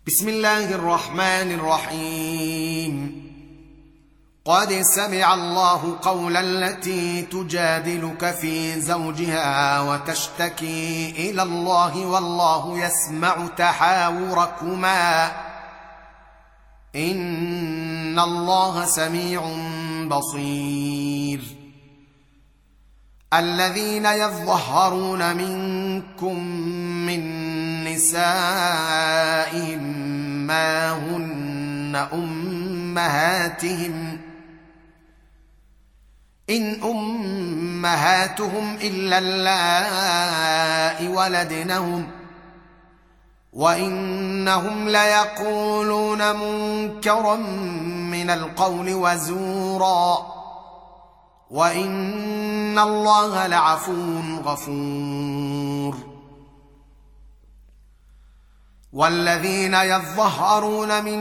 بسم الله الرحمن الرحيم. قد سمع الله قول التي تجادلك في زوجها وتشتكي إلى الله والله يسمع تحاوركما إن الله سميع بصير. الذين يظهرون منكم من نسائهم ما هن أمهاتهم إن أمهاتهم إلا اللائي ولدنهم وإنهم ليقولون منكرا من القول وزورا وإن الله لعفو غفور. والذين يظهرون من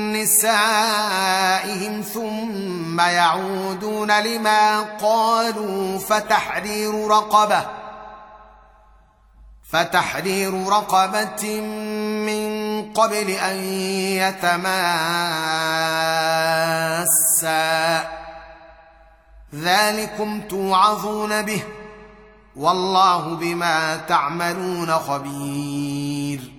نسائهم ثم يعودون لما قالوا فتحرير رقبة من قبل أن يتماسا ذلكم توعظون به والله بما تعملون خبير.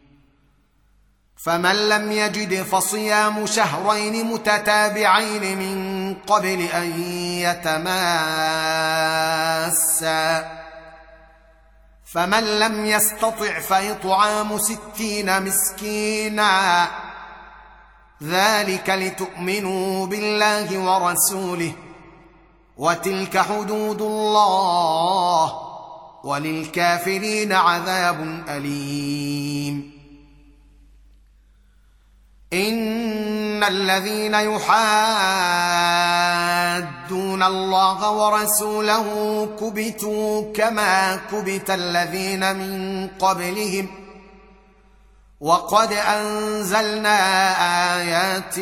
فمن لم يجد فصيام شهرين متتابعين من قبل أن يتماسا فمن لم يستطع فإطعام 60 مسكينا ذلك لتؤمنوا بالله ورسوله وتلك حدود الله وللكافرين عذاب أليم. إن الذين يحادون الله ورسوله كبتوا كما كبت الذين من قبلهم وقد أنزلنا آيات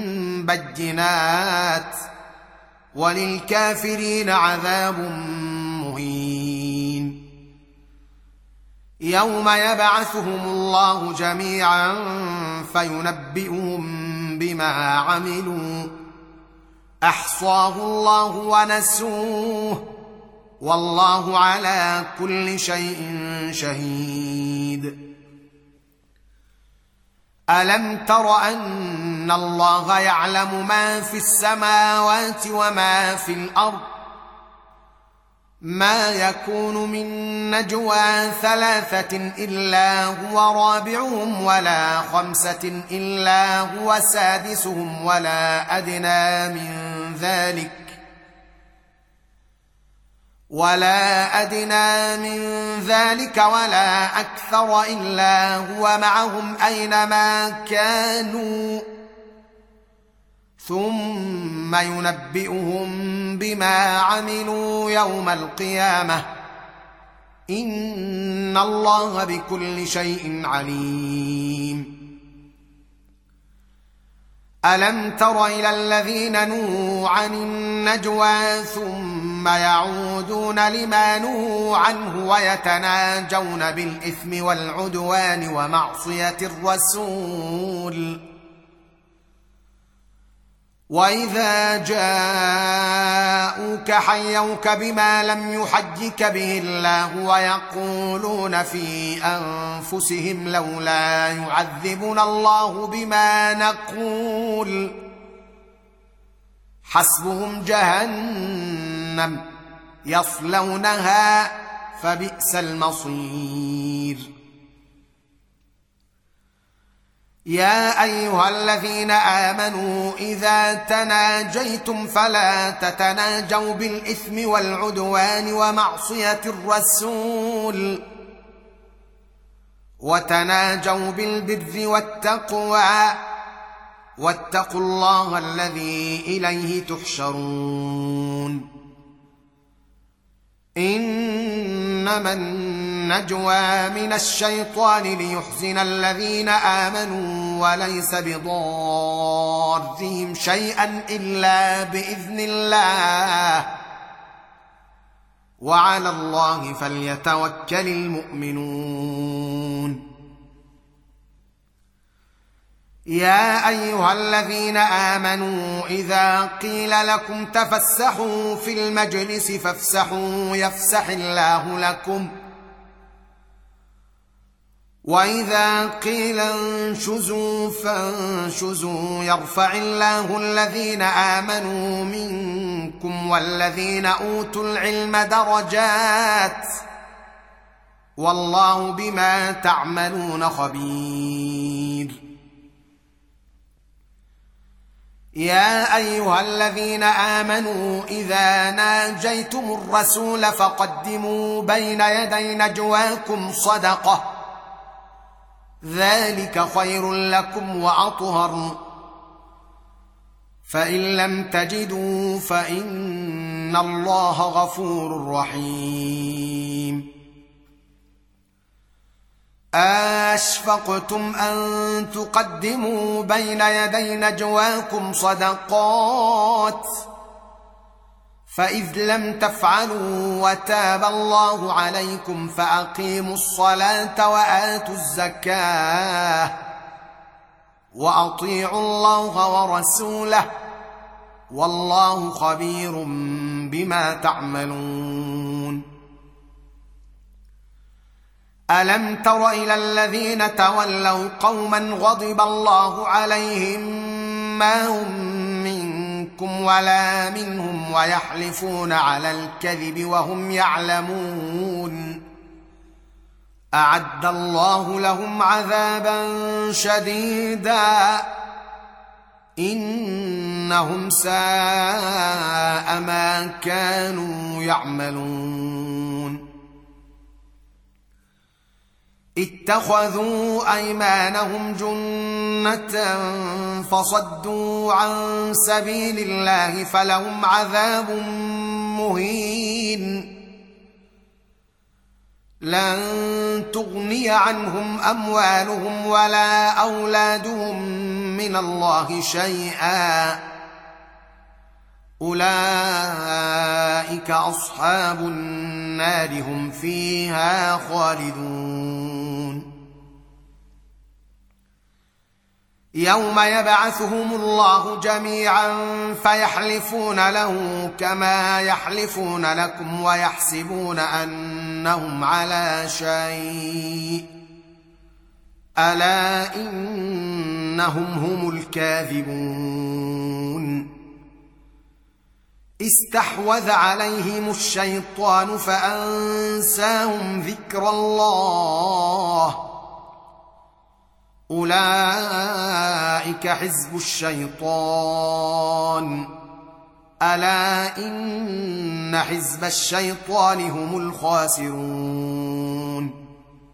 بينات وللكافرين عذاب مهين. يوم يبعثهم الله جميعا فينبئهم بما عملوا أحصاه الله ونسوه والله على كل شيء شهيد. ألم تر أن الله يعلم ما في السماوات وما في الأرض ما يكون من نجوى 3 إلا هو رابعهم ولا 5 إلا هو سادسهم ولا أدنى من ذلك ولا أكثر إلا هو معهم أينما كانوا ثم ينبئهم بما عملوا يوم القيامة إن الله بكل شيء عليم. ألم تر إلى الذين نهوا عن النجوى ثم يعودون لما نهوا عنه ويتناجون بالإثم والعدوان ومعصية الرسول وإذا جاءوك حيوك بما لم يحيك به الله ويقولون في أنفسهم لولا يعذبنا الله بما نقول حسبهم جهنم يصلونها فبئس المصير. يا أيها الذين آمنوا إذا تناجيتم فلا تتناجوا بالإثم والعدوان ومعصية الرسول وتناجوا بالبر والتقوى واتقوا الله الذي إليه تحشرون. إنما النجوى من الشيطان ليحزن الذين آمنوا وليس بضارهم شيئا إلا بإذن الله وعلى الله فليتوكل المؤمنون. يا ايها الذين امنوا اذا قيل لكم تفسحوا في المجلس فافسحوا يفسح الله لكم واذا قيل انشزوا فانشزوا يرفع الله الذين امنوا منكم والذين اوتوا العلم درجات والله بما تعملون خبير. يا ايها الذين امنوا اذا ناجيتم الرسول فقدموا بين يدي نجواكم صدقه ذلك خير لكم واطهر فان لم تجدوا فان الله غفور رحيم. أشفقتم أن تقدموا بين يدي نجواكم صدقات فإذ لم تفعلوا وتاب الله عليكم فأقيموا الصلاة وآتوا الزكاة وأطيعوا الله ورسوله والله خبير بما تعملون. ألم تر إلى الذين تولوا قوما غضب الله عليهم ما هم منكم ولا منهم ويحلفون على الكذب وهم يعلمون أعد الله لهم عذابا شديدا إنهم ساء ما كانوا يعملون. اتخذوا أيمانهم جنة فصدوا عن سبيل الله فلهم عذاب مهين لن تغني عنهم أموالهم ولا أولادهم من الله شيئا أولئك أصحاب النار هم فيها خالدون. يوم يبعثهم الله جميعا فيحلفون له كما يحلفون لكم ويحسبون أنهم على شيء ألا إنهم هم الكاذبون. استحوذ عليهم الشيطان فأنساهم ذكر الله أولئك حزب الشيطان ألا إن حزب الشيطان هم الخاسرون.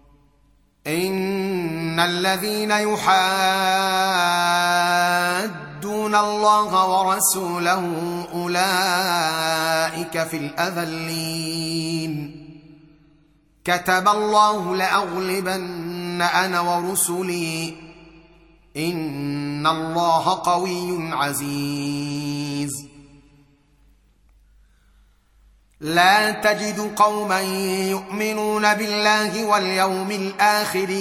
إن الذين يحادون الله ورسوله أولئك في الأذلين كتب الله لأغلبن أنا ورسلي إن الله قوي عزيز. لا تجد قوما يؤمنون بالله واليوم الآخر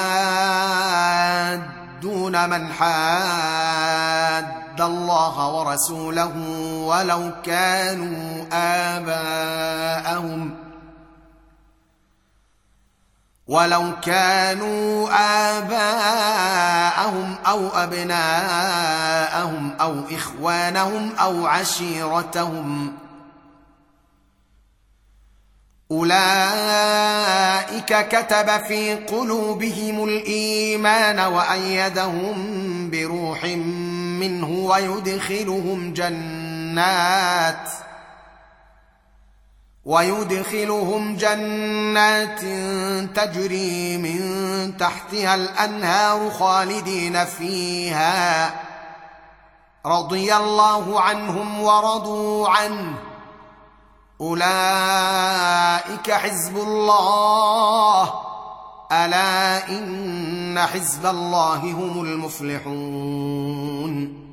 يوادون من حاد الله ورسوله ولو كانوا آباءهم أو أبناءهم أو إخوانهم أو عشيرتهم أولئك كتب في قلوبهم الإيمان وأيدهم بروح منه ويدخلهم جنات تجري من تحتها الأنهار خالدين فيها رضي الله عنهم ورضوا عنه أولئك حزب الله ألا إن حزب الله هم المفلحون.